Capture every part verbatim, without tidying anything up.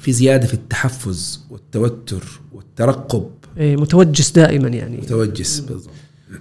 في زيادة في التحفز والتوتر والترقب، إيه متوجس دائما يعني متوجس بالضبط.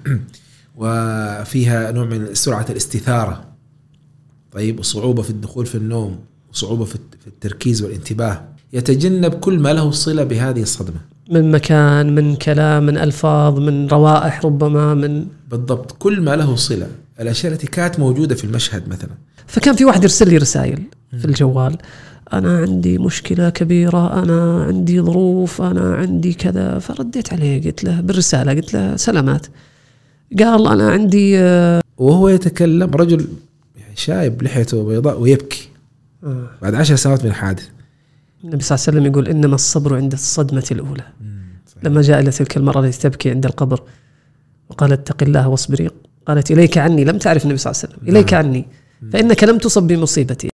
وفيها نوع من سرعة الاستثارة، طيب، وصعوبة في الدخول في النوم، وصعوبة في التركيز والانتباه. يتجنب كل ما له صلة بهذه الصدمة، من مكان، من كلام، من ألفاظ، من روائح، ربما من بالضبط كل ما له صلة، الأشياء التي كانت موجودة في المشهد مثلا. فكان في واحد يرسل لي رسائل في الجوال: أنا عندي مشكلة كبيرة، أنا عندي ظروف، أنا عندي كذا. فرديت عليه قلت له بالرسالة، قلت له سلامات. قال أنا عندي، وهو يتكلم رجل شايب لحيته بيضاء ويبكي آه. بعد عشر سنوات من حادث. النبي صلى الله عليه وسلم يقول إنما الصبر عند الصدمة الأولى. لما جاء إلى تلك المرأة التي تبكي عند القبر وقالت اتق الله واصبري، قالت إليك عني، لم تعرف النبي صلى الله عليه وسلم، إليك عني فإنك لم تصب بمصيبتي.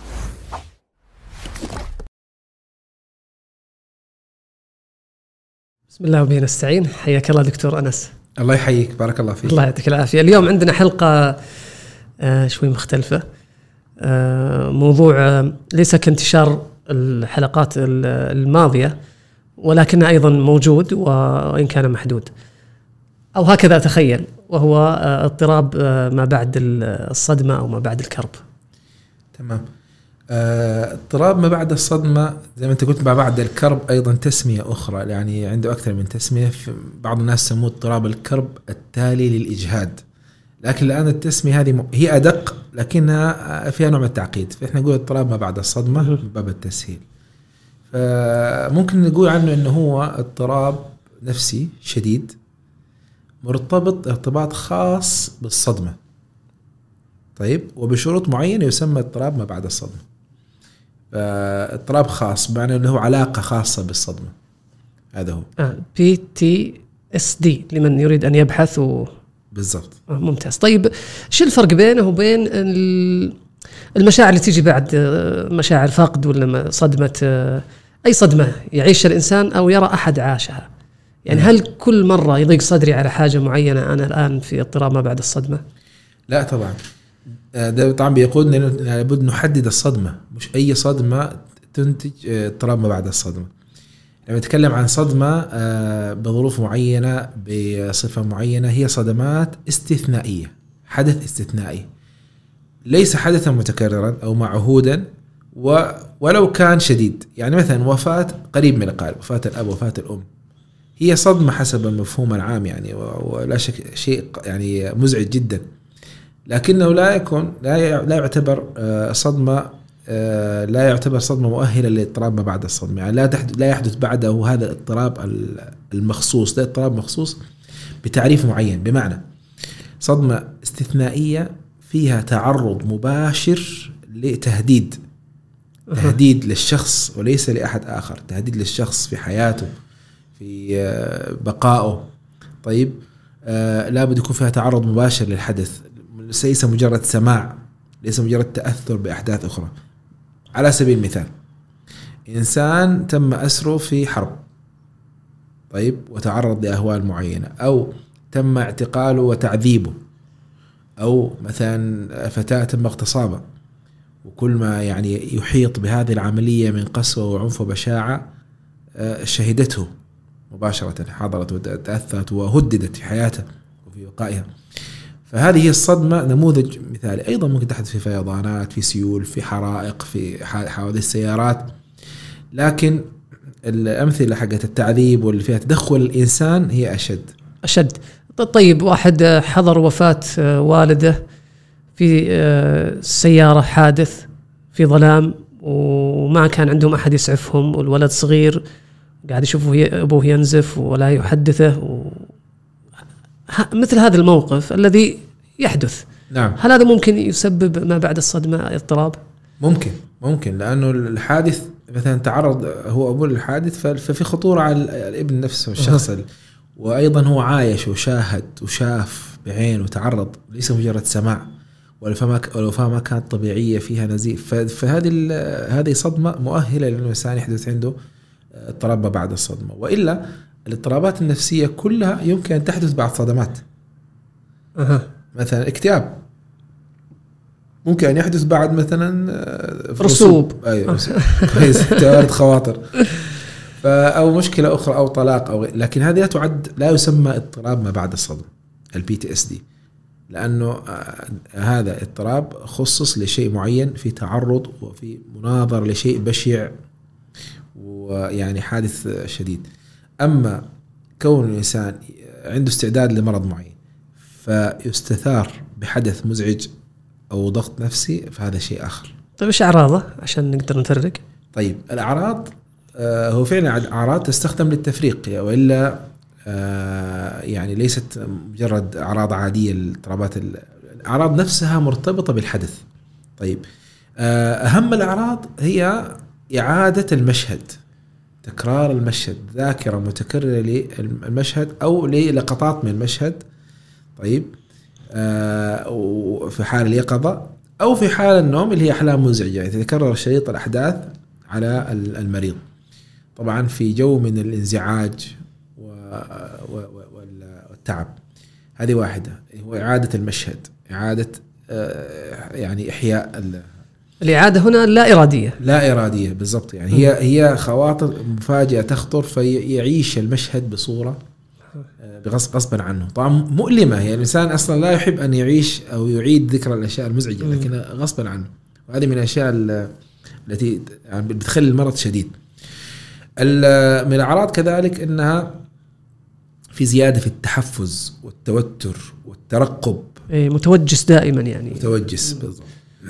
بسم الله وبه نستعين. حياك الله دكتور أنس. الله يحييك، بارك الله فيك. الله يعطيك العافية. اليوم عندنا حلقة آه شوي مختلفة، آه موضوع آه ليس كانتشار الحلقات الماضية، ولكن أيضا موجود وإن كان محدود، أو هكذا أتخيل، وهو آه اضطراب آه ما بعد الصدمة أو ما بعد الكرب. تمام. اضطراب ما بعد الصدمة زي ما أنت قلت، ما بعد الكرب أيضا تسمية أخرى، يعني عنده أكثر من تسمية. بعض الناس سموه اضطراب الكرب التالي للإجهاد، لكن الآن التسمية هذه هي أدق لكنها فيها نوع من التعقيد، فإحنا نقول اضطراب ما بعد الصدمة من باب التسهيل. فممكن نقول عنه أنه هو اضطراب نفسي شديد مرتبط ارتباط خاص بالصدمة، طيب، وبشروط معينة يسمى اضطراب ما بعد الصدمة. اضطراب خاص بمعنى له علاقة خاصة بالصدمة، هذا هو آه. بي تي اس دي لمن يريد أن يبحث و... بالضبط. آه ممتاز. طيب شو الفرق بينه وبين المشاعر اللي تيجي بعد مشاعر فقد ولا صدمة، أي صدمة يعيش الإنسان أو يرى أحد عاشها؟ يعني هل كل مرة يضيق صدري على حاجة معينة أنا الآن في اضطراب ما بعد الصدمة؟ لا طبعا، ده طبعا بيقودنا لابد نحدد الصدمة، مش أي صدمة تنتج اضطراب ما بعد الصدمة. لما نتكلم عن صدمة بظروف معينة بصفة معينة، هي صدمات استثنائية، حدث استثنائي ليس حدثا متكررا أو معهودا ولو كان شديد. يعني مثلا وفاة قريب من القارب، وفاة الأب، وفاة الأم، هي صدمة حسب المفهوم العام يعني، ولا شك شيء يعني مزعج جدا، لكنه لا يكون لا لا يعتبر صدمة، لا يعتبر صدمة مؤهلة للاضطراب ما بعد الصدمة. يعني لا تحدث لا يحدث بعده هذا الاضطراب المخصوص، ده اضطراب مخصوص بتعريف معين. بمعنى صدمة استثنائية فيها تعرض مباشر لتهديد، تهديد للشخص وليس لأحد آخر، تهديد للشخص في حياته، في بقائه، طيب، لابد يكون فيها تعرض مباشر للحدث، ليس مجرد سماع، ليس مجرد تأثر بأحداث أخرى. على سبيل المثال، إنسان تم أسره في حرب، طيب، وتعرض لأهوال معينة، أو تم اعتقاله وتعذيبه، أو مثلا فتاة تم اغتصابها، وكل ما يعني يحيط بهذه العملية من قسوة وعنف وبشاعة شهدته مباشرة، حضرت وتأثرت وهددت في حياتها وفي بقائها. فهذه هي الصدمة نموذج مثالي. أيضا ممكن تحدث في فيضانات، في سيول، في حرائق، في حوادث السيارات، لكن الأمثلة حقت التعذيب واللي فيها تدخل الإنسان هي أشد أشد. طيب واحد حضر وفاة والده في سيارة، حادث في ظلام، وما كان عندهم أحد يسعفهم، والولد صغير قاعد يشوفه أبوه ينزف ولا يحدثه و... مثل هذا الموقف الذي يحدث. نعم. هل هذا ممكن يسبب ما بعد الصدمة اضطراب؟ ممكن ممكن لأنه الحادث مثلا تعرض هو أبو الحادث، ففي خطورة على الابن نفسه الشخص أه. وأيضا هو عايش وشاهد وشاف بعين وتعرض، ليس مجرد سماع، والوفاة ما كانت طبيعية فيها نزيف. فهذه هذه صدمة مؤهلة لأنه الإنسان يحدث عنده اضطراب ما بعد الصدمة. وإلا الاضطرابات النفسية كلها يمكن أن تحدث بعد صدمات. أه. مثلا اكتئاب، ممكن أن يحدث بعد مثلا رسوب. أيوة كويس توارد خواطر أو مشكلة أخرى أو طلاق أو غير. لكن هذه لا تعد لا يسمى اضطراب ما بعد الصدمة البي تي اس دي، لأنه هذا اضطراب خصص لشيء معين في تعرض وفي مناظر لشيء بشع ويعني حادث شديد. أما كون الإنسان عنده استعداد لمرض معين فيستثار بحدث مزعج أو ضغط نفسي فهذا شيء آخر. طيب إيش أعراضه عشان نقدر نفرق؟ طيب الأعراض هو فعلا أعراض تستخدم للتفريق وإلا يعني ليست مجرد أعراض عادية للاضطرابات. الأعراض نفسها مرتبطة بالحدث. طيب أهم الأعراض هي إعادة المشهد، تكرار المشهد، ذاكرة متكررة للمشهد أو للقطات من المشهد. طيب في حال اليقظة أو في حال النوم اللي هي أحلام مزعجة، يعني تتكرر شريط الأحداث على المريض طبعا في جو من الانزعاج والتعب. هذه واحدة، هو إعادة المشهد، إعادة يعني إحياء الإعادة هنا لا إرادية. لا إرادية بالضبط، يعني هي هي خواطر مفاجئة تخطر فيعيش المشهد بصورة غصبا عنه. طبعا مؤلمة، هي الإنسان أصلا لا يحب أن يعيش أو يعيد ذكرى الأشياء المزعجة لكن غصبا عنه، وهذه من الأشياء التي يعني بتخلي المرض شديد. من الأعراض كذلك أنها في زيادة في التحفز والتوتر والترقب، متوجس دائما، يعني متوجس بالضبط.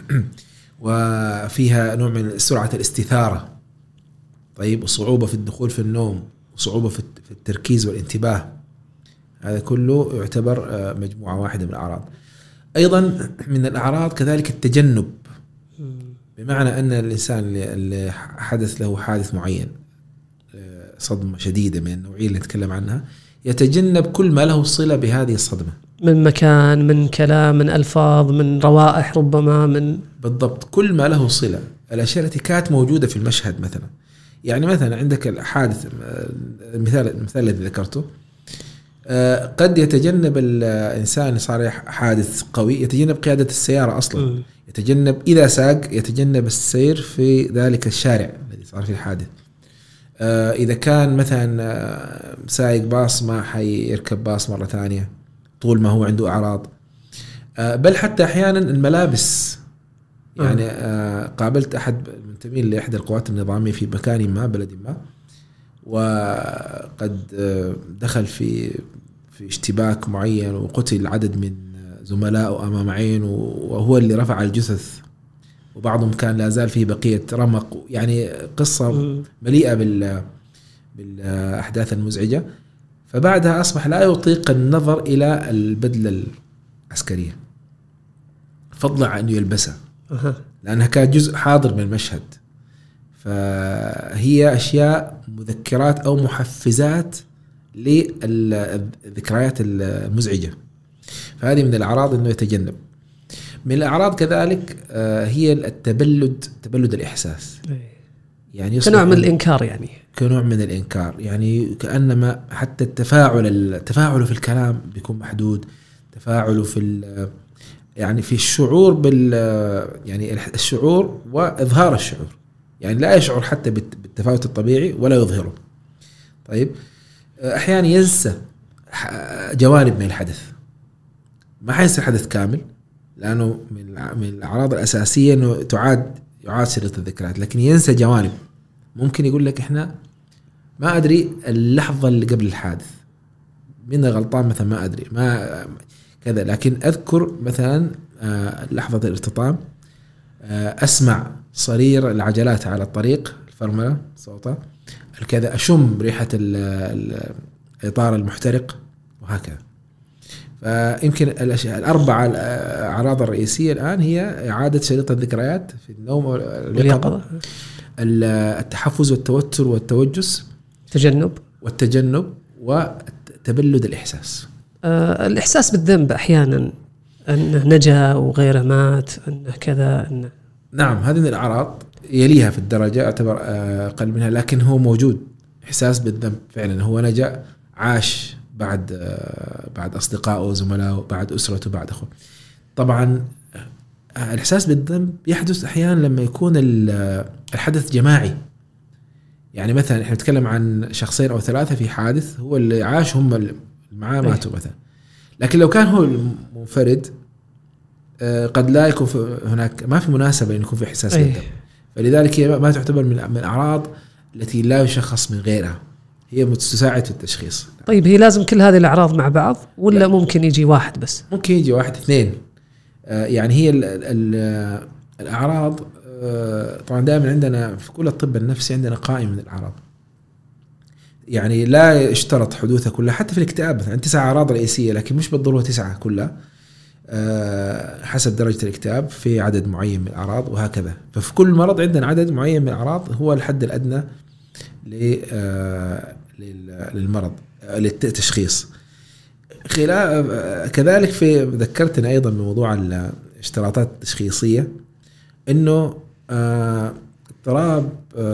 وفيها نوع من سرعة الاستثارة. طيب وصعوبة في الدخول في النوم وصعوبة في التركيز والانتباه، هذا كله يعتبر مجموعة واحدة من الأعراض. أيضا من الأعراض كذلك التجنب، بمعنى أن الإنسان اللي حدث له حادث معين، صدمة شديدة من النوعية اللي نتكلم عنها، يتجنب كل ما له صلة بهذه الصدمة، من مكان، من كلام، من ألفاظ، من روائح، ربما من بالضبط كل ما له صلة، الأشياء التي كانت موجودة في المشهد. مثلا يعني مثلا عندك الحادث، المثال المثال الذي ذكرته، قد يتجنب الإنسان صار حادث قوي يتجنب قيادة السيارة أصلا، م. يتجنب إذا ساق يتجنب السير في ذلك الشارع الذي صار فيه الحادث. إذا كان مثلا سايق باص ما حيركب باص مرة ثانية طول ما هو عنده أعراض. بل حتى أحيانا الملابس، يعني قابلت أحد المنتمين لإحدى القوات النظامية في مكان ما بلد ما، وقد دخل في في اشتباك معين وقتل عدد من زملائه أمام عينه، وهو اللي رفع الجثث، وبعضهم كان لا زال فيه بقية رمق. يعني قصة مليئة بال بالأحداث المزعجة. فبعدها أصبح لا يطيق النظر إلى البدلة العسكرية فضلا عن يلبسها لأنها كانت جزء حاضر من المشهد. فهي أشياء مذكرات أو محفزات للذكريات المزعجة. فهذه من الأعراض أنه يتجنب. من الأعراض كذلك هي التبلد، تبلد الإحساس، يعني كنوع من الإنكار، يعني كنوع من الإنكار، يعني كأنما حتى التفاعل التفاعل في الكلام بيكون محدود، تفاعله في يعني في الشعور بال يعني الشعور وإظهار الشعور، يعني لا يشعر حتى بالتفاوت الطبيعي ولا يظهره. طيب أحيانا ينسى جوانب من الحدث، ما حينسى الحدث كامل لأنه من الأعراض الأساسية أنه تعاد يعاد سيرة الذكريات، لكن ينسى جوانب. ممكن يقول لك إحنا ما أدري اللحظة اللي قبل الحادث من غلطان مثلا، ما أدري ما كذا، لكن أذكر مثلا لحظة الارتطام، أسمع صرير العجلات على الطريق، الفرملة صوتها الكذا، أشم ريحة الإطار المحترق وهكذا. فيمكن الأشياء الأربعة الأعراض الرئيسية الآن هي إعادة شريط الذكريات في النوم واليقظة، التحفز والتوتر والتوجس، التجنب والتجنب وتبلد الإحساس. أه الإحساس بالذنب أحيانا، أنه نجا وغيره مات، أنه كذا، أنه نعم هذه من الأعراض يليها في الدرجة أعتبر أقل منها، لكن هو موجود إحساس بالذنب فعلا. هو نجا، عاش بعد بعد أصدقائه وزملائه، بعد أسرته، بعد أخوه. طبعا الإحساس بالذنب يحدث أحيانا لما يكون الحدث جماعي. يعني مثلا إحنا نتكلم عن شخصين أو ثلاثة في حادث، هو اللي عاش هم اللي معاه ماتوا مثلا. لكن لو كان هو المنفرد قد لا يكون هناك، ما في مناسبة أن يكون في إحساس بالذنب. فلذلك هي ما تعتبر من الأعراض التي لا يشخص من غيرها، هي تساعد في التشخيص. طيب هي لازم كل هذه الأعراض مع بعض ولا لا. ممكن يجي واحد بس؟ ممكن يجي واحد اثنين. آه يعني هي ال ال الأعراض آه طبعا دائما عندنا في كل الطب النفسي عندنا قائمة من الأعراض، يعني لا يشترط حدوثها كلها. حتى في الاكتئاب مثلا تسع أعراض رئيسية، لكن مش بالضرورة تسعة كلها، آه حسب درجة الاكتئاب في عدد معين من الأعراض وهكذا. ففي كل مرض عندنا عدد معين من الأعراض هو الحد الأدنى للمرض للتشخيص. كذلك في ذكرتنا أيضا بموضوع الاشتراطات التشخيصية، إنه اضطراب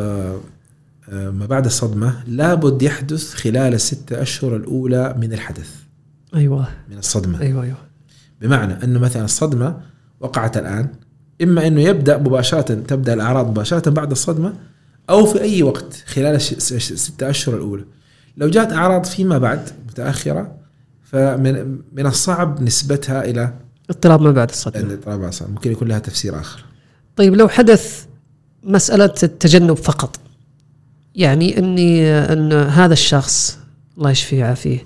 ما بعد الصدمة لابد يحدث خلال الستة أشهر الأولى من الحدث. أيوة من الصدمة. أيوة أيوة. بمعنى أنه مثلا الصدمة وقعت الآن، إما أنه يبدأ مباشرة، تبدأ الأعراض مباشرة بعد الصدمة، أو في أي وقت خلال الستة أشهر الأولى. لو جاءت أعراض فيما بعد متأخرة فمن من الصعب نسبتها إلى اضطراب ما بعد الصدمة. اضطراب ما بعد الصدمة، ممكن يكون لها تفسير آخر. طيب لو حدث مسألة التجنب فقط، يعني أني أن هذا الشخص الله يشفيه ويعافيه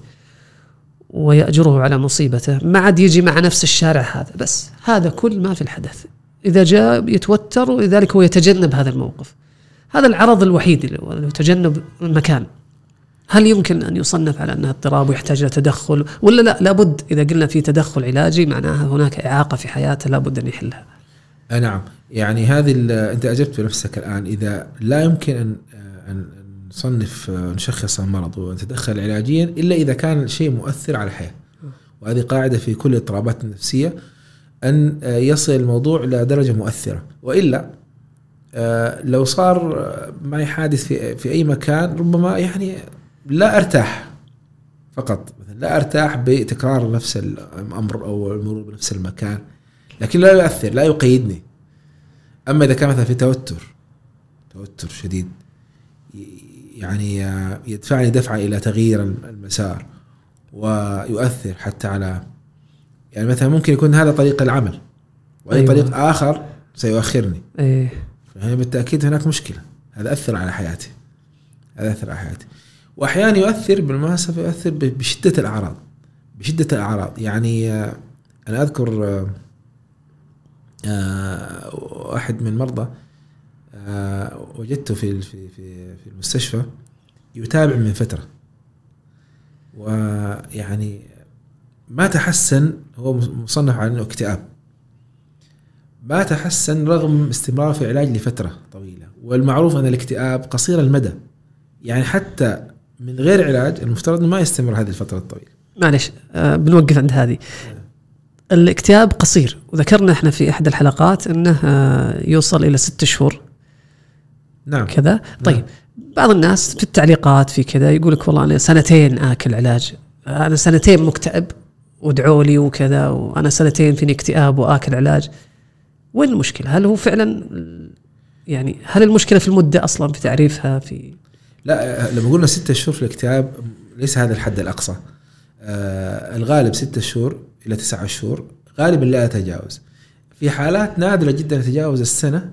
ويأجره على مصيبته ما عاد يجي مع نفس الشارع هذا، بس هذا كل ما في الحدث، إذا جاء يتوتر ولذلك هو يتجنب هذا الموقف، هذا العرض الوحيد اللي تجنب المكان، هل يمكن أن يصنف على أنها اضطراب ويحتاج إلى تدخل ولا لا؟ لابد إذا قلنا في تدخل علاجي معناها هناك إعاقة في حياته لابد أن يحلها. نعم، يعني هذه أنت أجبت بنفسك الآن. إذا لا يمكن أن أن نصنف نشخص المرض ونتدخل علاجيا إلا إذا كان شيء مؤثر على الحياة، وهذه قاعدة في كل الاضطرابات النفسية، أن يصل الموضوع إلى درجة مؤثرة. وإلا لو صار معي حادث في في أي مكان ربما يعني لا أرتاح فقط، مثلا لا أرتاح بتكرار نفس الأمر أو المرور بنفس المكان، لكن لا يؤثر، لا يقيدني. أما إذا كان مثلا في توتر توتر شديد يعني يدفعني دفعة إلى تغيير المسار ويؤثر حتى على، يعني مثلا ممكن يكون هذا طريق العمل وأي أيوة. طريق آخر سيؤخرني، أيه. يعني بالتأكيد هناك مشكلة، هذا أثر على حياتي، هذا أثر على حياتي. وأحيانا يؤثر بالمناسبة يؤثر بشدة الأعراض، بشدة الأعراض. يعني أنا أذكر واحد من المرضى وجدته في في في المستشفى يتابع من فترة، ويعني ما تحسن، هو مصنف على أنه اكتئاب، ما تحسن رغم استمرار في علاج لفترة طويلة. والمعروف أن الاكتئاب قصير المدى، يعني حتى من غير علاج المفترض ما يستمر هذه الفترة الطويلة. معلش آه بنوقف عند هذه. الاكتئاب قصير، وذكرنا احنا في احد الحلقات انه آه يوصل الى ست شهور. نعم كذا. طيب نعم. بعض الناس في التعليقات في كذا يقول لك والله انا سنتين اكل علاج، انا سنتين مكتئب وادعوا لي وكذا، وانا سنتين فيني اكتئاب واكل علاج. وين المشكلة؟ هل هو فعلا يعني هل المشكلة في المدة اصلا في تعريفها؟ في لا، لما قلنا ستة شهور في الاكتئاب ليس هذا الحد الأقصى. آه الغالب ستة شهور إلى تسعة شهور، غالبا لا يتجاوز. في حالات نادرة جدا يتجاوز السنة،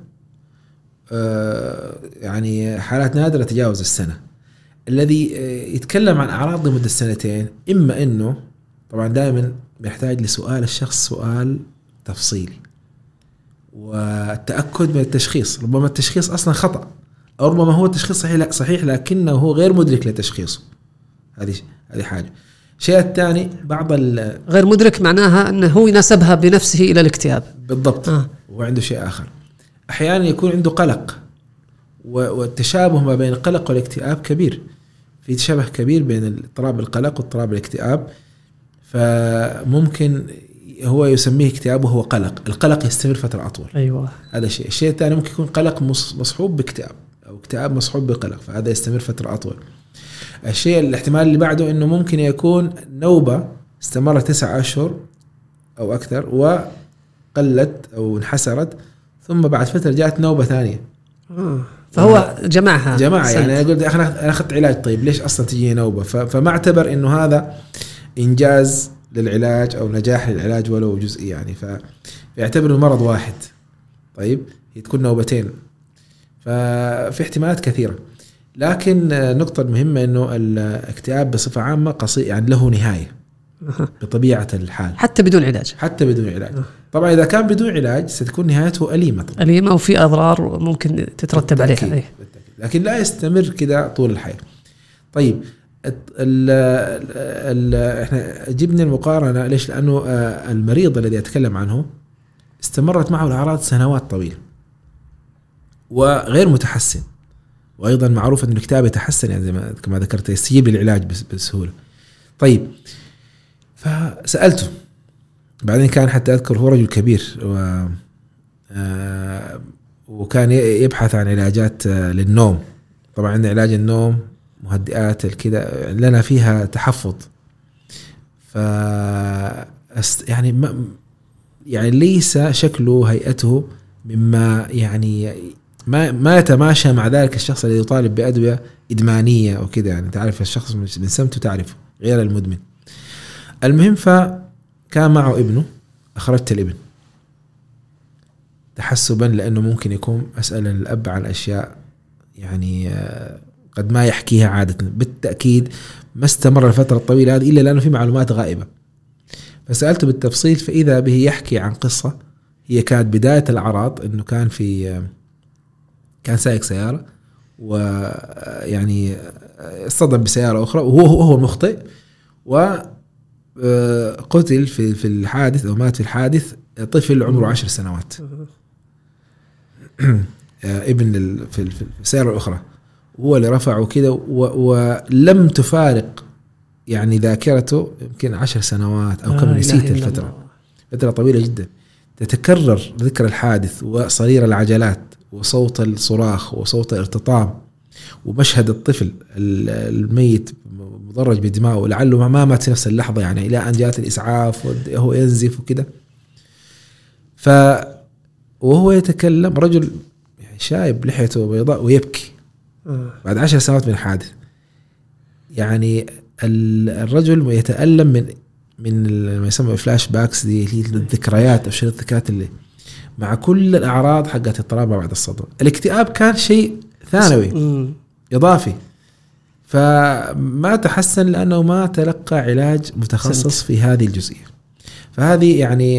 آه يعني حالات نادرة تجاوز السنة. الذي يتكلم عن أعراض لمدة سنتين، إما إنه طبعا دائما يحتاج لسؤال الشخص سؤال تفصيلي والتأكد من التشخيص. ربما التشخيص أصلا خطأ، أو ربما هو التشخيص صحيح صحيح لكنه هو غير مدرك لتشخيصه. هذه هذه حاجة. الشيء الثاني بعض غير مدرك معناها أنه هو ينسبها بنفسه إلى الاكتئاب بالضبط. آه. وعنده شيء آخر. أحيانا يكون عنده قلق، والتشابه ما بين القلق والاكتئاب كبير، في تشابه كبير بين اضطراب القلق واضطراب الاكتئاب، فممكن هو يسميه اكتئاب وهو قلق. القلق يستمر فترة أطول. أيوة. هذا شيء. الشيء الثاني ممكن يكون قلق مصحوب باكتئاب، أو اكتئاب مصحوب بقلق، فهذا يستمر فترة أطول. الشيء الاحتمال اللي بعده إنه ممكن يكون نوبة استمرت تسعة أشهر أو أكثر قلت أو انحسرت، ثم بعد فترة جاءت نوبة ثانية. آه. فهو جمعها جماعة يعني أنا قلت أنا أخذت علاج، طيب ليش أصلا تجي نوبة؟ فما اعتبر إنه هذا إنجاز للعلاج أو نجاح للعلاج ولو جزئي يعني، فيعتبره مرض واحد. طيب هي تكون نوبتين، ففي احتمالات كثيرة. لكن النقطة المهمة إنه الاكتئاب بصفة عامة قصير يعني له نهاية بطبيعة الحال، حتى بدون علاج. حتى بدون علاج. طبعا إذا كان بدون علاج ستكون نهايته أليمة طبعا. أليمة وفي أضرار ممكن تترتب عليها. بالتأكيد. لكن لا يستمر كده طول الحياة. طيب ال ال احنا جبنا المقارنة ليش؟ لأنه المريض الذي أتكلم عنه استمرت معه الأعراض سنوات طويلة وغير متحسن، وأيضا معروف أن الاكتئاب يتحسن يعني زي ما كما ذكرت، يستجيب للعلاج بسهولة. طيب فسألته بعدين، كان حتى أذكر هو رجل كبير و وكان يبحث عن علاجات للنوم. طبعا عندنا علاج النوم مهدئات الكذا لنا فيها تحفظ، ف يعني ما يعني ليس شكله هيئته مما يعني ما ما يتماشى مع ذلك الشخص الذي يطالب بأدوية إدمانية أو كذا يعني. تعرف الشخص من سمته تعرفه غير المدمن. المهم فكان معه ابنه، أخرجت الابن تحسبا لأنه ممكن يكون أسأل الأب عن أشياء يعني قد ما يحكيها عادة. بالتأكيد ما استمر الفترة الطويلة هذه إلا لأنه في معلومات غائبة. فسألته بالتفصيل، فإذا به يحكي عن قصة هي كانت بداية الأعراض إنه كان في كان سائق سيارة ويعني اصطدم بسيارة أخرى وهو هو المخطئ، وقتل في في الحادث أو مات في الحادث طفل عمره عشر سنوات ابن في السيارة الأخرى، هو اللي رفعه كده، ولم تفارق يعني ذاكرته يمكن عشر سنوات أو كم آه نسيت الفترة، فترة طويلة جدا. تتكرر ذكر الحادث وصرير العجلات وصوت الصراخ وصوت الارتطام ومشهد الطفل الميت مضرج بدماغه، لعله ما مات في نفس اللحظة يعني، إلى أن جاءت الإسعاف وهو ينزف وكده. ف وهو يتكلم رجل شايب لحيته بيضاء ويبكي بعد عشر سنوات من الحادث. يعني الرجل يتألم من من ما يسمى فلاش باكس دي، هي الذكريات أو شريط الذكريات اللي مع كل الأعراض حقت اضطراب بعد الصدمة. الاكتئاب كان شيء ثانوي إضافي، فما تحسن لأنه ما تلقى علاج متخصص في هذه الجزئية. فهذه يعني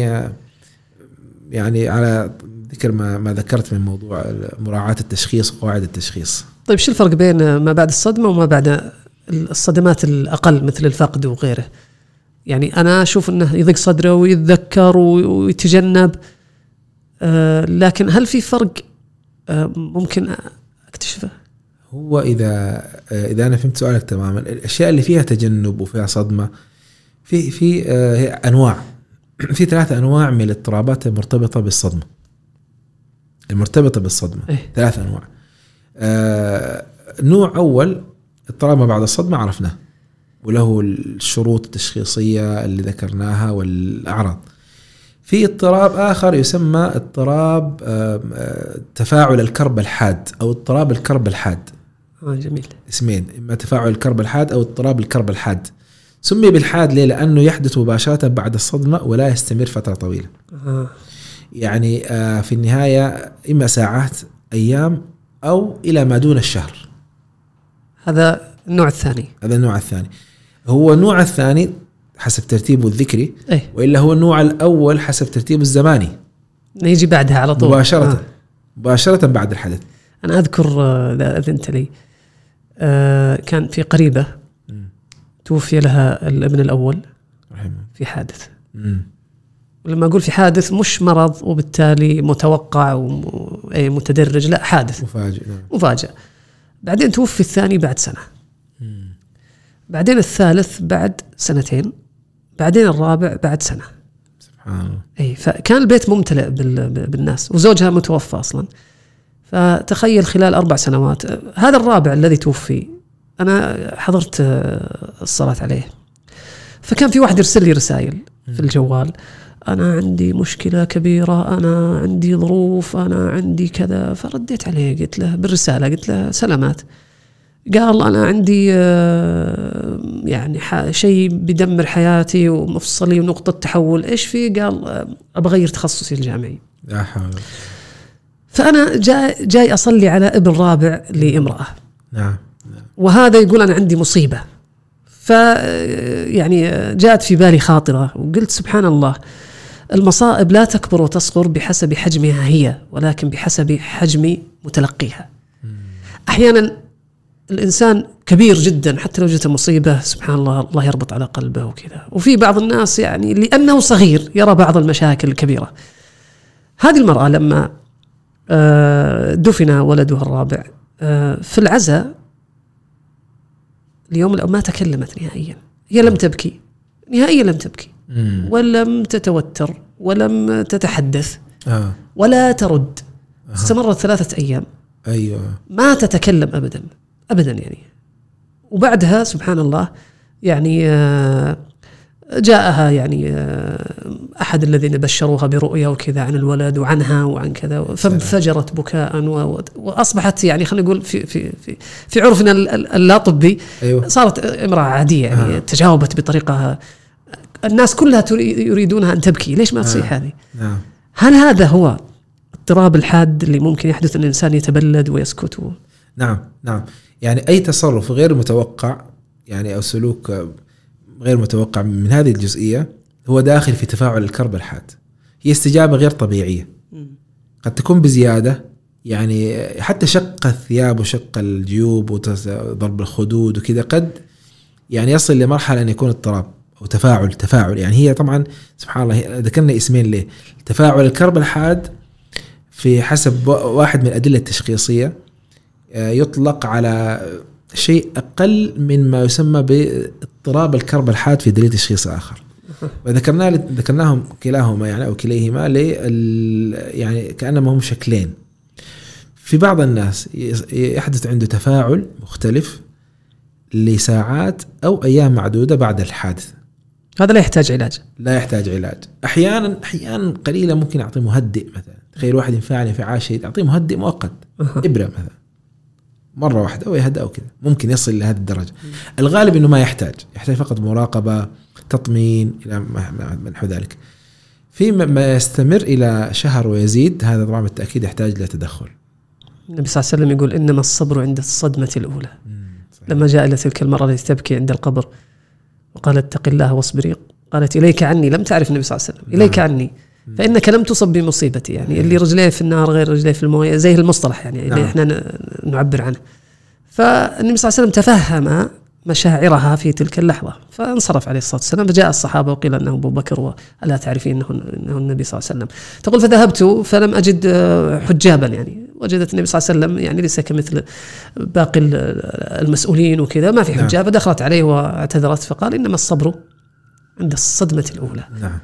يعني على ذكر ما ما ذكرت من موضوع مراعاة التشخيص وقواعد التشخيص. طيب شو الفرق بين ما بعد الصدمة وما بعد الصدمات الأقل مثل الفقد وغيره؟ يعني أنا أشوف أنه يضيق صدره ويتذكر ويتجنب، آه لكن هل في فرق آه ممكن أكتشفه؟ هو إذا آه إذا أنا فهمت سؤالك تماما، الأشياء اللي فيها تجنب وفيها صدمة في في آه أنواع في ثلاثة أنواع من الاضطرابات المرتبطة بالصدمة المرتبطة بالصدمة إيه؟ ثلاث أنواع. آه نوع أول اضطراب ما بعد الصدمة عرفناه وله الشروط التشخيصية اللي ذكرناها والأعراض. في اضطراب آخر يسمى اضطراب تفاعل الكرب الحاد أو اضطراب الكرب الحاد. آه جميل. اسمين، إما تفاعل الكرب الحاد أو اضطراب الكرب الحاد. سمي بالحاد ليه؟ لأنه يحدث مباشرة بعد الصدمة ولا يستمر فترة طويلة. آه. يعني في النهاية إما ساعات أيام أو إلى ما دون الشهر. هذا النوع الثاني. هذا النوع الثاني. هو النوع الثاني حسب ترتيبه الذكري، أيه؟ وإلا هو النوع الأول حسب ترتيبه الزماني، يجي بعدها على طول مباشرة. آه. مباشرة بعد الحدث. أنا أذكر إذا أذنت لي آه كان في قريبة م. توفي لها الابن الأول رحمه في حادث. م. ولما أقول في حادث مش مرض وبالتالي متوقع ومتدرج، لا حادث مفاجئ. مفاجئ. بعدين توفي الثاني بعد سنة، مم. بعدين الثالث بعد سنتين، بعدين الرابع بعد سنة. سبحان الله. أي فكان البيت ممتلئ بالناس وزوجها متوفى أصلا. فتخيل خلال أربع سنوات هذا الرابع الذي توفي أنا حضرت الصلاة عليه، فكان في واحد يرسل لي رسائل في الجوال، أنا عندي مشكلة كبيرة، أنا عندي ظروف، أنا عندي كذا. فرديت عليه قلت له بالرسالة، قلت له سلامات. قال أنا عندي يعني شيء بيدمر حياتي ومفصلي ونقطة تحول. إيش فيه؟ قال أبغى أغير تخصصي الجامعي. لا حول. فأنا جاي, جاي أصلي على ابن رابع لامرأة. نعم. وهذا يقول أنا عندي مصيبة. ف يعني جاءت في بالي خاطرة وقلت سبحان الله، المصائب لا تكبر وتصغر بحسب حجمها هي، ولكن بحسب حجم متلقيها. أحيانا الإنسان كبير جدا حتى لو جت مصيبة سبحان الله الله يربط على قلبه وكذا. وفي بعض الناس يعني لأنه صغير يرى بعض المشاكل الكبيرة. هذه المرأة لما دفن ولدها الرابع في العزاء اليوم ما تكلمت نهائيا. هي لم تبكي نهائيا، لم تبكي ولم تتوتر ولم تتحدث ولا ترد. استمرت ثلاثة أيام أيوة ما تتكلم أبدا أبدا يعني. وبعدها سبحان الله يعني جاءها يعني أحد الذين بشروها برؤيا وكذا عن الولد وعنها وعن كذا، فانفجرت بكاء وأصبحت يعني خلينا نقول في في في في عرفنا اللا طبي أيوة. صارت امرأة عادية يعني. آه. تجاوبت بطريقة الناس كلها يريدونها أن تبكي. ليش ما تصيح آه. هذه؟ نعم. هل هذا هو اضطراب الحاد اللي ممكن يحدث أن الإنسان يتبلد ويسكت؟ و... نعم نعم. يعني أي تصرف غير متوقع يعني أو سلوك غير متوقع من هذه الجزئية هو داخل في تفاعل الكرب الحاد. هي استجابة غير طبيعية قد تكون بزيادة، يعني حتى شق الثياب وشق الجيوب وضرب الخدود وكذا قد يعني يصل لمرحلة أن يكون اضطراب أو تفاعل تفاعل يعني. هي طبعا سبحان الله ذكرنا اسمين ليه. تفاعل الكرب الحاد في حسب واحد من الأدلة التشخيصية يطلق على شيء أقل من ما يسمى باضطراب الكرب الحاد في دليل تشخيص آخر. وذكرنا ذكرناهم كلاهما يعني أو كليهما ل يعني كأنما هم شكلين. في بعض الناس يحدث عنده تفاعل مختلف لساعات أو أيام معدودة بعد الحادث. هذا لا يحتاج علاج. لا يحتاج علاج. أحيانا أحيانا قليلة ممكن أعطيه مهدئ مثلا. تخيل واحد ينفعل انفعال شديد أعطيه مهدئ مؤقت إبرة مثلا مرة واحدة ويهدأ أو كذا، ممكن يصل لهذه الدرجة. الغالب إنه ما يحتاج يحتاج فقط مراقبة تطمين إلى ما نحو ذلك. في ما يستمر إلى شهر ويزيد هذا طبعا بالتأكيد يحتاج إلى تدخل. النبي صلى الله عليه وسلم يقول إنما الصبر عند الصدمة الأولى. لما جاء إلى تلك المرأة التي تبكي عند القبر وقالت اتق الله واصبري، قالت إليك عني، لم تعرف النبي صلى الله عليه وسلم إليك عني فإنك لم تصب بمصيبتي. يعني اللي رجليه في النار غير رجليه في المويه زي المصطلح يعني اللي احنا نعبر عنه. فالنبي صلى الله عليه وسلم تفهم مشاعرها في تلك اللحظة فانصرف عليه الصلاة والسلام. فجاء الصحابة وقيل أنه أبو بكر وألا تعرفين أنه, إنه النبي صلى الله عليه وسلم. تقول فذهبت فلم أجد حجابا، يعني وجدت النبي صلى الله عليه وسلم يعني ليس كمثل باقي المسؤولين وكذا ما في حجاب. دخلت عليه واعتذرت فقال إنما الصبر عند الصدمة الأولى. نعم.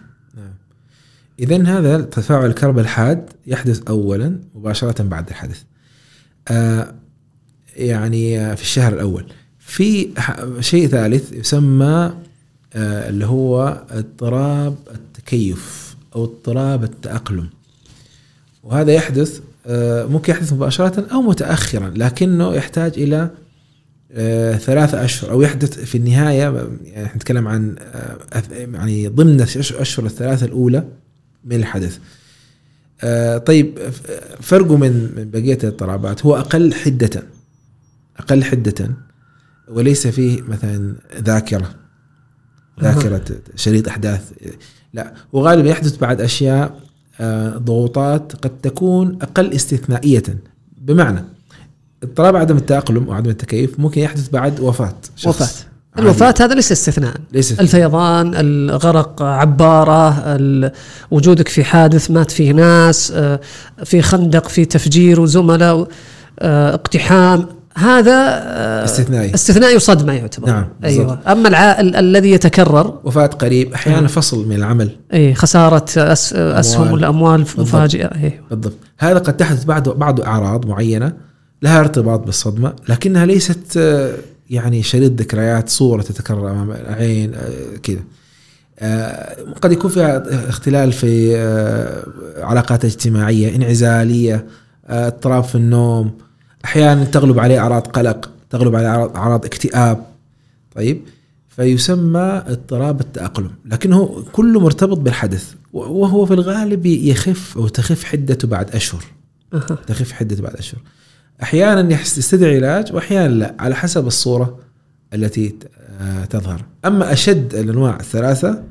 إذن هذا تفاعل الكرب الحاد يحدث أولا مباشرة بعد الحدث آه يعني في الشهر الأول. في شيء ثالث يسمى آه اللي هو اضطراب التكيف أو اضطراب التأقلم، وهذا يحدث آه ممكن يحدث مباشرة أو متأخرا لكنه يحتاج إلى آه ثلاثة أشهر أو يحدث في النهاية. يعني نتكلم عن آه يعني ضمن أشهر الثلاثة الأولى من الحدث. آه طيب فرقه من من بقية الاضطرابات هو أقل حدة أقل حدة وليس فيه مثلا ذاكرة ذاكرة شريط أحداث، لا وغالبا يحدث بعد أشياء آه ضغوطات قد تكون أقل استثنائية. بمعنى اضطراب عدم التأقلم وعدم التكيف ممكن يحدث بعد وفاة شخص. وفاة الوفاة هذا ليس استثناء. ليس الفيضان، الغرق، عبارة، وجودك في حادث مات فيه ناس، في خندق، في تفجير وزملاء، اقتحام، هذا استثنائي استثنائي وصدمة يعتبر. نعم أيوة. أما العائل الذي يتكرر وفاة قريب أحيانا فصل من العمل، أي خسارة أس أسهم والأموال مفاجئة. أيوة. بالضبط. هذا قد تحدث بعد بعض أعراض معينة لها ارتباط بالصدمة لكنها ليست يعني شريط ذكريات صورة تتكرر أمام العين كذا. قد يكون فيها اختلال في علاقات اجتماعية، انعزالية، اضطراب في النوم، أحيانا تغلب عليه أعراض قلق، تغلب عليه أعراض اكتئاب. طيب، فيسمى اضطراب التأقلم، لكنه كله مرتبط بالحدث، وهو في الغالب يخف أو تخف حدته بعد أشهر. تخف حدته بعد أشهر. أحيانا يستدعي علاج وأحيانا لا، على حسب الصورة التي تظهر. أما أشد الأنواع الثلاثة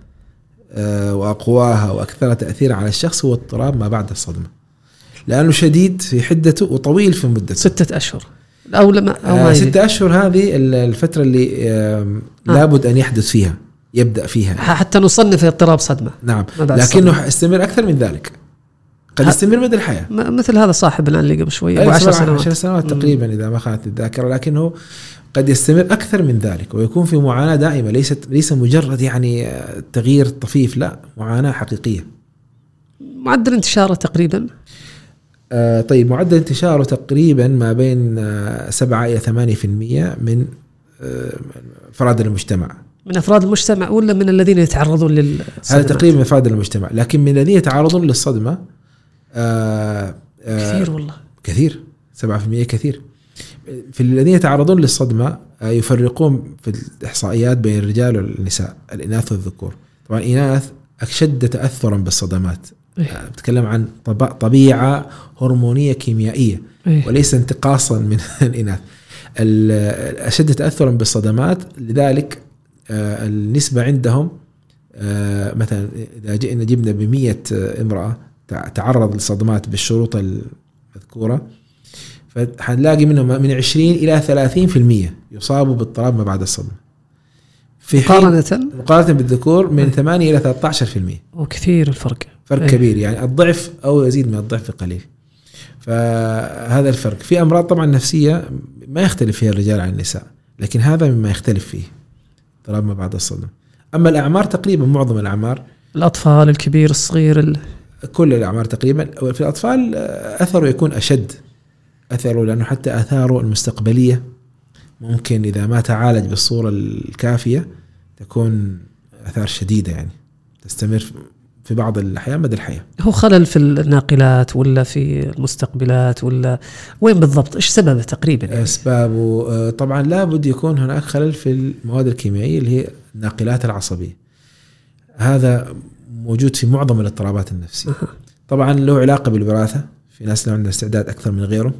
وأقواها وأكثرها تأثيرا على الشخص هو اضطراب ما بعد الصدمة، لأنه شديد في حدته وطويل في مدته. ستة أشهر أو لما أو آه ستة أشهر هذه الفترة اللي آه لابد أن يحدث فيها، يبدأ فيها حتى نصنف اضطراب صدمة. نعم، لكنه يستمر أكثر من ذلك، قد يستمر مدى الحياة، مثل هذا صاحب الآن اللي قبل شوية أبو عشر سنوات, عشر سنوات تقريبا إذا ما خانت الذاكرة، لكنه قد يستمر أكثر من ذلك ويكون في معاناة دائمة، ليست ليس مجرد يعني تغيير طفيف، لا، معاناة حقيقية. معدل انتشاره تقريبا آه طيب معدل انتشاره تقريبا ما بين آه سبعة إلى ثمانية في المية من آه أفراد المجتمع. من أفراد المجتمع ولا من الذين يتعرضون للصدمة؟ هذا تقريبا من أفراد المجتمع، لكن من الذين يتعرضون للصدمة آه آه كثير والله، كثير، سبعة في المية كثير. في الذين يتعرضون للصدمة آه يفرقون في الإحصائيات بين الرجال والنساء، الإناث والذكور. طبعا الإناث أشد تأثرا بالصدمات، إيه؟ بتكلم عن طبيعة هرمونية كيميائية، إيه؟ وليس انتقاصا من الإناث. الأشد تأثرا بالصدمات، لذلك آه النسبة عندهم آه مثلا إذا جئنا جبنا بمية امرأة تعرض للصدمات بالشروط المذكورة، فحنلاقي منهم من عشرين إلى ثلاثين في المية يصابوا باضطراب ما بعد الصدمة، في مقارنة مقارنة بالذكور من ثمانية إلى ثلاثة عشر في المية. وكثير الفرق، فرق أيه؟ كبير، يعني الضعف أو يزيد من الضعف قليل. فهذا الفرق. في أمراض طبعا نفسية ما يختلف فيها الرجال عن النساء، لكن هذا مما يختلف فيه اضطراب ما بعد الصدمة. أما الأعمار تقريبا معظم الأعمار، الأطفال، الكبير، الصغير، ال... كل الأعمار تقريبا. في الأطفال أثره يكون أشد أثره، لأنه حتى آثاره المستقبلية ممكن إذا ما تعالج بالصورة الكافية تكون آثار شديدة، يعني تستمر في بعض الأحيان مدى الحياة. هو خلل في الناقلات ولا في المستقبلات ولا وين بالضبط؟ إيش سببه تقريبا؟ يعني؟ أسبابه طبعا لابد يكون هناك خلل في المواد الكيميائية اللي هي الناقلات العصبية، هذا موجود في معظم الاضطرابات النفسية. طبعا له علاقة بالوراثة، في ناس له عندها استعداد أكثر من غيره.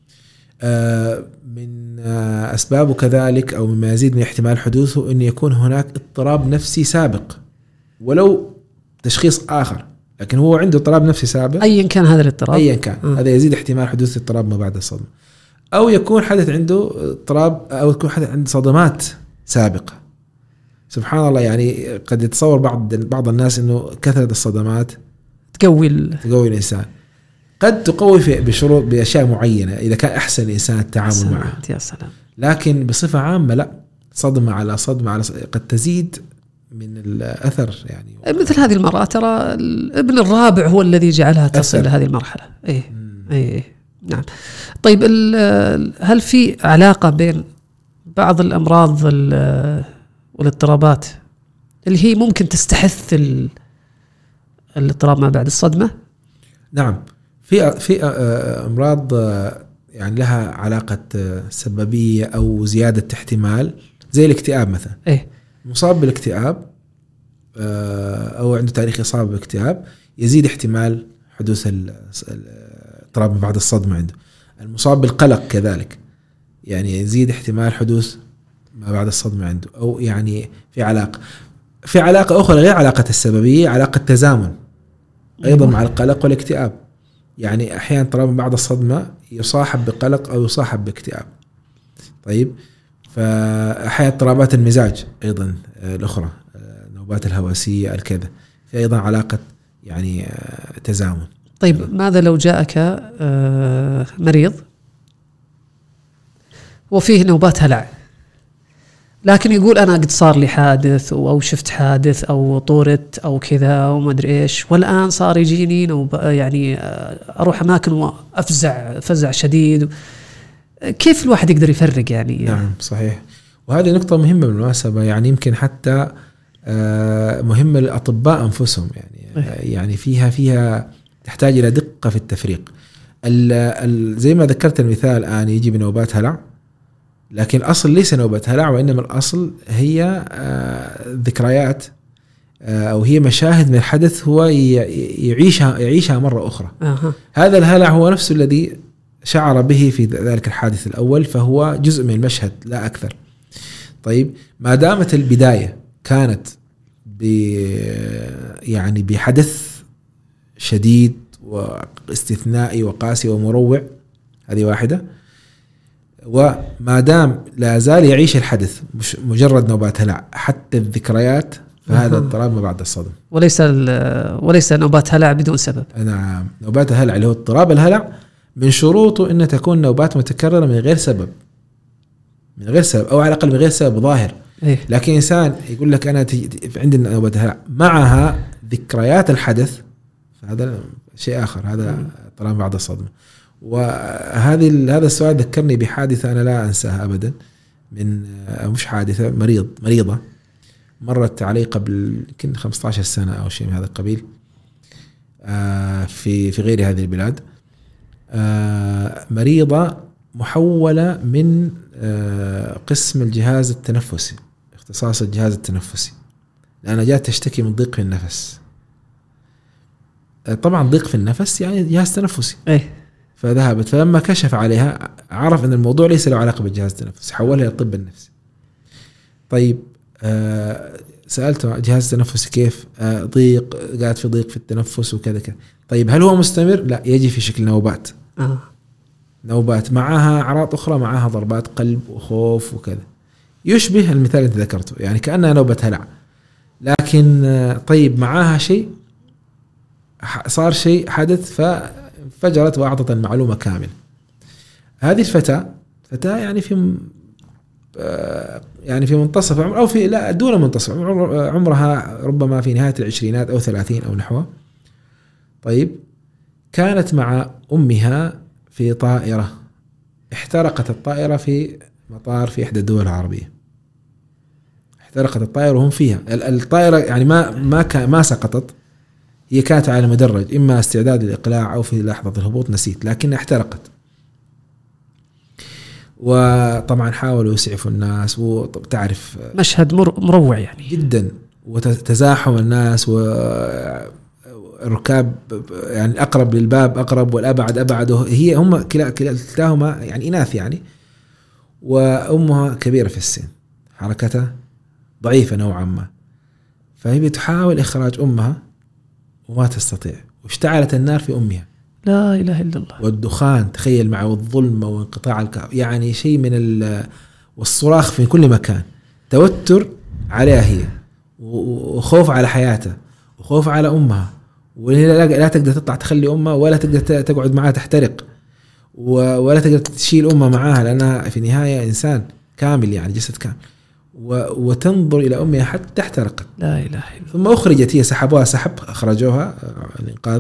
من أسبابه كذلك أو مما يزيد من احتمال حدوثه أن يكون هناك اضطراب نفسي سابق، ولو تشخيص آخر، لكن هو عنده اضطراب نفسي سابق أيا كان هذا الاضطراب، أيا كان م. هذا يزيد احتمال حدوث اضطراب ما بعد الصدمة. أو يكون حدث عنده اضطراب أو يكون حدث عنده صدمات سابقة. سبحان الله، يعني قد يتصور بعض بعض الناس إنه كثرة الصدمات تقوي ال... تقوي الإنسان، قد تقوي في بشروط بأشياء معينة إذا كان أحسن الإنسان التعامل معها. يا سلام. لكن بصفة عامة لا، صدمة على صدمة على صدمة قد تزيد من الأثر. يعني مثل هذه المرأة ترى الابن الرابع هو الذي جعلها تصل إلى هذه المرحلة. إيه إيه نعم. طيب هل في علاقة بين بعض الأمراض والاضطرابات اللي هي ممكن تستحث الاضطراب ما بعد الصدمة؟ نعم، في في أمراض يعني لها علاقة سببية أو زيادة احتمال، زي الاكتئاب مثلا. إيه؟ مصاب بالاكتئاب أو عنده تاريخ إصابة بالاكتئاب يزيد احتمال حدوث الاضطراب ما بعد الصدمة عنده. المصاب بالقلق كذلك يعني يزيد احتمال حدوث ما بعد الصدمة عنده. أو يعني في علاقة في علاقة أخرى غير علاقة السببية، علاقة تزامن أيضا مع القلق والاكتئاب. يعني أحيانا اضطراب ما بعد الصدمة يصاحب بقلق أو يصاحب باكتئاب. طيب، فأحيانا اضطرابات المزاج أيضا الأخرى، نوبات الهواسية الكذا، في أيضا علاقة يعني تزامن. طيب، ماذا لو جاءك مريض وفيه نوبات هلع، لكن يقول أنا قد صار لي حادث أو شفت حادث أو طورت أو كذا وما أدري إيش، والآن صار يجيني نوب يعني أروح أماكن وأفزع فزع شديد. كيف الواحد يقدر يفرق يعني؟ نعم صحيح، وهذه نقطة مهمة بالمناسبة. يعني يمكن حتى مهم للأطباء أنفسهم يعني يعني فيها فيها تحتاج إلى دقة في التفريق. ال ال زي ما ذكرت المثال الآن يجي بنوبات هلع، لكن الأصل ليس نوبة هلع، وإنما الأصل هي ذكريات أو هي مشاهد من الحدث هو يعيشها يعيشها مرة أخرى. أه. هذا الهلع هو نفسه الذي شعر به في ذلك الحادث الأول، فهو جزء من المشهد لا أكثر. طيب ما دامت البداية كانت ب يعني بحدث شديد واستثنائي وقاسي ومروع، هذه واحدة. وما دام لا زال يعيش الحدث مش مجرد نوبات هلع، حتى الذكريات، فهذا اضطراب ما بعد الصدمة، وليس وليس نوبات هلع بدون سبب. نعم، نوبات الهلع اللي هو اضطراب الهلع من شروطه أن تكون نوبات متكررة من غير سبب، من غير سبب أو على الأقل من غير سبب ظاهر. إيه؟ لكن إنسان يقول لك أنا عندي نوبة هلع معها ذكريات الحدث، فهذا شيء آخر، هذا اضطراب بعد الصدمة. وهذه هذا السؤال ذكرني بحادثة أنا لا أنساها أبدا، من مش حادثة، مريض مريضة مرت علي قبل يمكن خمسة عشر سنة أو شيء من هذا القبيل، في في غير هذه البلاد. مريضة محولة من قسم الجهاز التنفسي، اختصاص الجهاز التنفسي، لأنها جات تشتكي من ضيق في النفس. طبعا ضيق في النفس يعني جهاز تنفسي. إيه؟ فذهبت، فلما كشف عليها عرف أن الموضوع ليس له علاقة بالجهاز التنفسي، حولها إلى الطب النفسي. طيب آه سألته جهاز التنفسي كيف؟ آه ضيق، قاعد في ضيق في التنفس وكذا كذا. طيب هل هو مستمر؟ لا، يجي في شكل نوبات. آه. نوبات معها أعراض أخرى، معها ضربات قلب وخوف وكذا، يشبه المثال اللي ذكرته، يعني كأنها نوبة هلع. لكن آه طيب معها شيء، صار شيء حدث ففجرت وأعطت المعلومة كاملة. هذه الفتاة فتاة يعني في يعني في منتصف عمر أو في لا دون منتصف عمر، عمرها ربما في نهاية العشرينات أو ثلاثين أو نحوه. طيب كانت مع أمها في طائرة، احترقت الطائرة في مطار في إحدى الدول العربية، احترقت الطائرة وهم فيها. الطائرة يعني ما ما ما سقطت، هي كانت على مدرج، إما استعداد للإقلاع أو في لحظة الهبوط نسيت، لكنها احترقت. وطبعا حاولوا يسعفوا الناس، وتعرف مشهد مروع يعني جدا، وتزاحم الناس والركاب، يعني الأقرب للباب أقرب والأبعد أبعد، هي هم كلاهما يعني إناث يعني، وأمها كبيرة في السن، حركتها ضعيفة نوعا ما، فهي بتحاول إخراج أمها وما تستطيع، واشتعلت النار في أمها. لا إله إلا الله. والدخان تخيل معه، والظلمة وانقطاع الكهرباء، يعني شيء من ال والصراخ في كل مكان، توتر عليها هي، وخوف على حياتها، وخوف على أمها، ولا لا تقدر تطلع تخلي أمها، ولا تقدر تقعد معها تحترق، ولا تقدر تشيل أمها معاها، لأنها في النهاية إنسان كامل يعني جسد كامل، وتنظر إلى أمها حتى احترقت. لا إله إلا الله. ثم أخرجت، هي سحبوها سحب، أخرجوها الإنقاذ.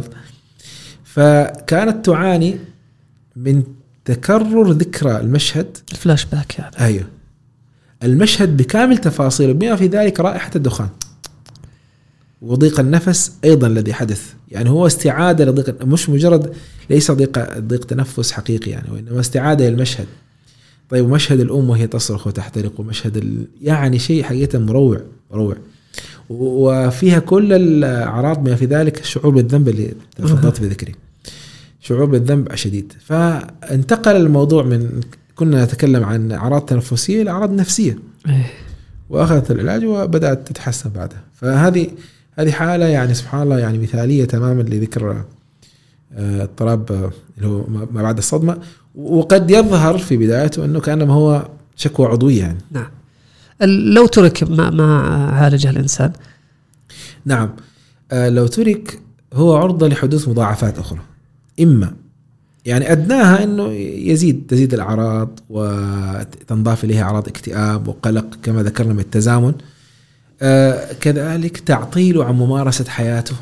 فكانت تعاني من تكرر ذكرى المشهد، الفلاش باك يعني. أيوه، المشهد بكامل تفاصيله، بما في ذلك رائحة الدخان وضيق النفس أيضا الذي حدث، يعني هو استعادة لضيق، مش مجرد ليس ضيق ضيق تنفس حقيقي يعني، وإنما استعادة للمشهد. طيب ومشهد الأم وهي تصرخ وتحترق، ومشهد ال... يعني شيء حقيقة مروع مروع، وفيها كل الأعراض بما في ذلك الشعور بالذنب اللي تفضلت بذكره، شعور بالذنب شديد. فانتقل الموضوع من كنا نتكلم عن أعراض تنفسية إلى أعراض نفسية، وأخذت العلاج وبدأت تتحسن بعدها. فهذه هذه حالة يعني سبحان الله يعني مثالية تماما لذكر اضطراب اللي هو ما بعد الصدمة، وقد يظهر في بدايته أنه كأنما هو شكوى عضوية يعني. نعم. لو ترك ما ما عالجه الإنسان، نعم لو ترك هو عرضة لحدوث مضاعفات أخرى، إما يعني أدناها أنه يزيد تزيد الأعراض وتنضاف إليها أعراض اكتئاب وقلق كما ذكرنا من التزامن، آه كذلك تعطيله عن ممارسة حياته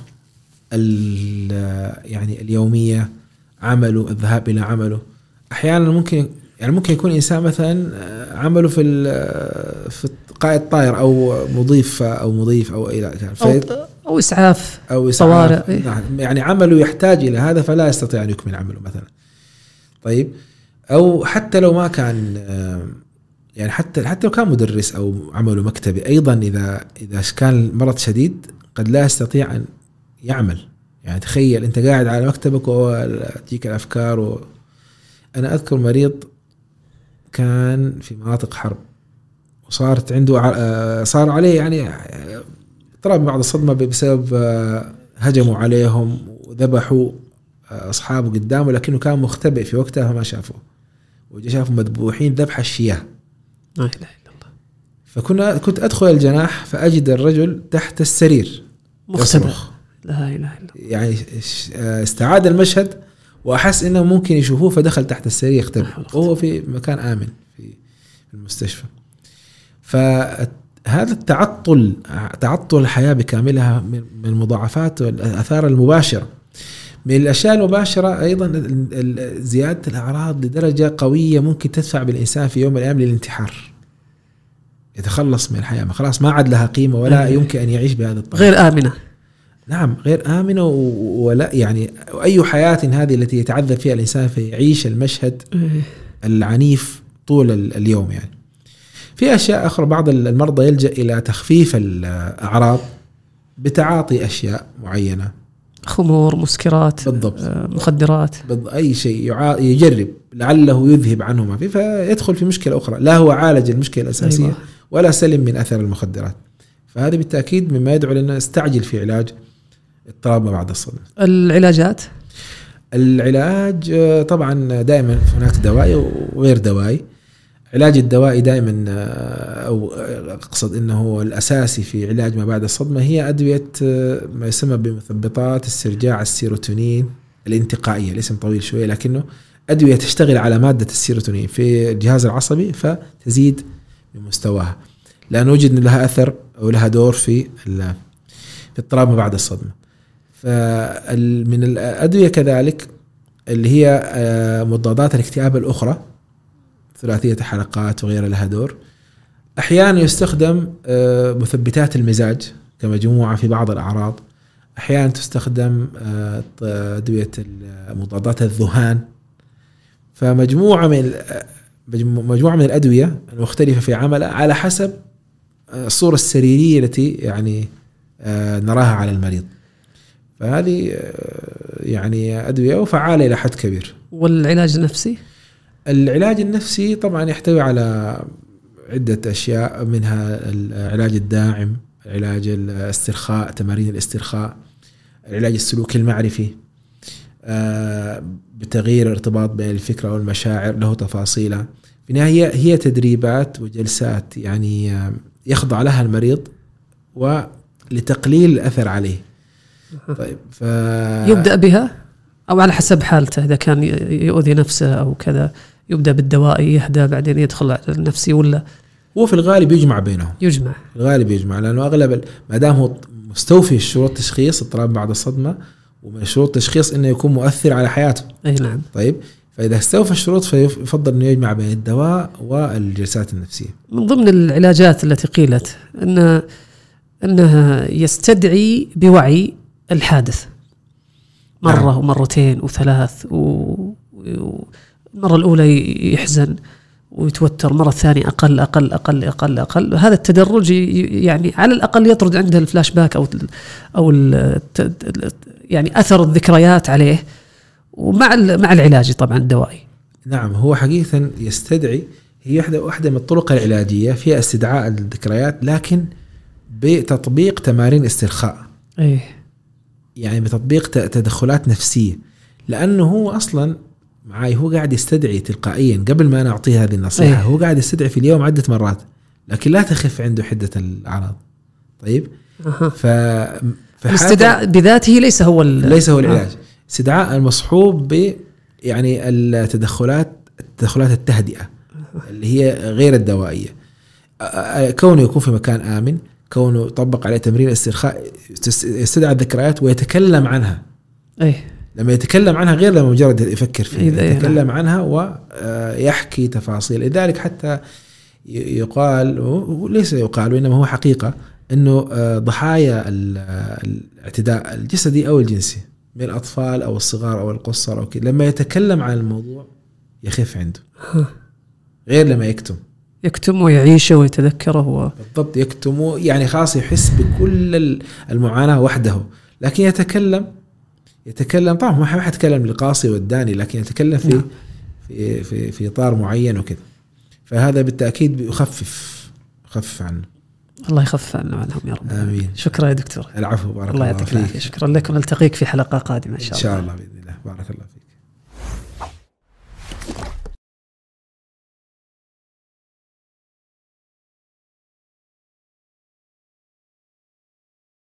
يعني اليومية، عمله، الذهاب إلى عمله. أحيانا ممكن يعني ممكن يكون إنسان مثلا عمله في في قائد طائر أو مضيف أو مضيف أو إلى أو, أو إسعاف أو إسعاف طوارئ. نعم يعني عمله يحتاج إلى هذا فلا يستطيع أن يكمل عمله مثلا. طيب أو حتى لو ما كان يعني حتى حتى لو كان مدرس أو عمله مكتبي أيضا إذا إذا كان المرض شديد قد لا يستطيع أن يعمل. يعني تخيل أنت قاعد على مكتبك وتجيك الأفكار و... أنا أذكر مريض كان في مناطق حرب وصارت عنده صار عليه يعني اضطراب بعد الصدمة بسبب هجموا عليهم وذبحوا أصحابه قدامه لكنه كان مختبئ في وقتها فما شافوه وجا شافوا مذبوحين ذبح الشياه. لا إله إلا الله. فكنا كنت أدخل الجناح فأجد الرجل تحت السرير يصرخ. لا إله إلا الله. يعني استعاد المشهد وأحس إنه ممكن يشوفوه فدخل تحت السرير يختبئ وهو في مكان آمن في المستشفى. فهذا التعطل تعطل الحياة بكاملها من المضاعفات والآثار المباشرة. من الأشياء المباشرة أيضا زيادة الأعراض لدرجة قوية ممكن تدفع بالإنسان في يوم من الأيام للانتحار، يتخلص من الحياة، ما خلاص ما عاد لها قيمة ولا يمكن أن يعيش بهذا الطريقة. غير آمنة. نعم غير آمنة ولا يعني أي حياة هذه التي يتعذب فيها الإنسان فيعيش المشهد العنيف طول اليوم. يعني في أشياء أخرى بعض المرضى يلجأ إلى تخفيف الأعراض بتعاطي أشياء معينة، خمور، مسكرات، بالضبط، مخدرات، أي شيء يجرب لعله يذهب عنه ما فيه فيدخل في مشكلة أخرى، لا هو عالج المشكلة الأساسية أيوة. ولا سلم من أثر المخدرات. فهذا بالتأكيد مما يدعو لنا نستعجل في علاج اضطراب ما بعد الصدمة. العلاجات العلاج طبعا دائما هناك دوائي وغير دوائي. علاج الدوائي دائما أو أقصد أنه هو الأساسي في علاج ما بعد الصدمة هي أدوية ما يسمى بمثبطات استرجاع السيروتونين الانتقائية. الاسم طويل شوية لكنه أدوية تشتغل على مادة السيروتونين في الجهاز العصبي فتزيد من مستواها، لأن وجد لها أثر أو لها دور في في اضطراب ما بعد الصدمة. فمن الأدوية كذلك اللي هي مضادات الاكتئاب الأخرى ثلاثية حلقات وغيرها لها دور. أحيانا يستخدم مثبتات المزاج كمجموعة في بعض الأعراض. أحيانا تستخدم أدوية مضادات الذهان. فمجموعة من مجموعة من الأدوية المختلفة في عملها على حسب الصورة السريرية التي يعني نراها على المريض. فهذه يعني أدوية وفعالة إلى حد كبير. والعلاج النفسي؟ العلاج النفسي طبعا يحتوي على عدة أشياء، منها العلاج الداعم، علاج الاسترخاء، تمارين الاسترخاء، العلاج السلوكي المعرفي بتغيير الارتباط بين الفكرة والمشاعر له تفاصيلها. في النهاية هي تدريبات وجلسات يعني يخضع لها المريض ولتقليل الأثر عليه. طيب ف... يبدأ بها أو على حسب حالته، إذا كان يؤذي نفسه أو كذا يبدأ بالدوائي يهدى بعدين يدخل على النفسي، ولا هو في الغالب يجمع بينهم؟ يجمع في الغالب يجمع، لأنه أغلب ما دام هو مستوفي شروط تشخيص اضطراب بعد الصدمة ومن شروط تشخيص إنه يكون مؤثر على حياته. أي نعم. طيب فإذا استوفى الشروط فيفضل إنه يجمع بين الدواء والجلسات النفسية. من ضمن العلاجات التي قيلت إن أنها يستدعي بوعي الحادث مرة نعم. ومرتين وثلاث، والمرة الأولى يحزن ويتوتر، مرة الثانية أقل أقل أقل أقل أقل. هذا التدرج يعني على الأقل يطرد عنده الفلاش باك أو أو يعني أثر الذكريات عليه، ومع مع العلاج طبعا الدوائي. نعم هو حقيقة يستدعي، هي واحدة واحدة من الطرق العلاجية فيها استدعاء الذكريات لكن بتطبيق تمارين استرخاء. أيه. يعني بتطبيق تدخلات نفسية، لأنه هو أصلا معاي هو قاعد يستدعي تلقائيا قبل ما أنا أعطيه هذه النصيحة. أيه. هو قاعد يستدعي في اليوم عدة مرات لكن لا تخف عنده حدة الأعراض. طيب أه. ف الاستدعاء بذاته ليس هو ليس هو العلاج. استدعاء المصحوب ب يعني التدخلات التدخلات التهدئة اللي هي غير الدوائية، كونه يكون في مكان آمن، كونه يطبق عليه تمرين استرخاء، يستدعى الذكريات ويتكلم عنها. أيه. لما يتكلم عنها غير لما مجرد يفكر فيها، يتكلم عنها ويحكي تفاصيل. لذلك حتى يقال وليس يقال وإنما هو حقيقة أنه ضحايا الاعتداء الجسدي أو الجنسي من الأطفال أو الصغار أو القصر أو كده لما يتكلم عن الموضوع يخف عنده غير لما يكتم يكتم ويعيشه ويتذكره و... بالضبط يكتم يعني خاص يحس بكل المعاناة وحده لكن يتكلم يتكلم طبعا ما حيتكلم لقاصي والداني لكن يتكلم في نعم. في في في إطار معين وكذا فهذا بالتأكيد بيخفف يخفف عنه. الله يخفف عنا وعنهم يا رب. آمين. شكرا يا دكتور. العفو بارك الله يعطيك العافية. شكرا لكم. نلتقيك في حلقة قادمة إن شاء الله. إن شاء الله بإذن الله. بارك الله فيك.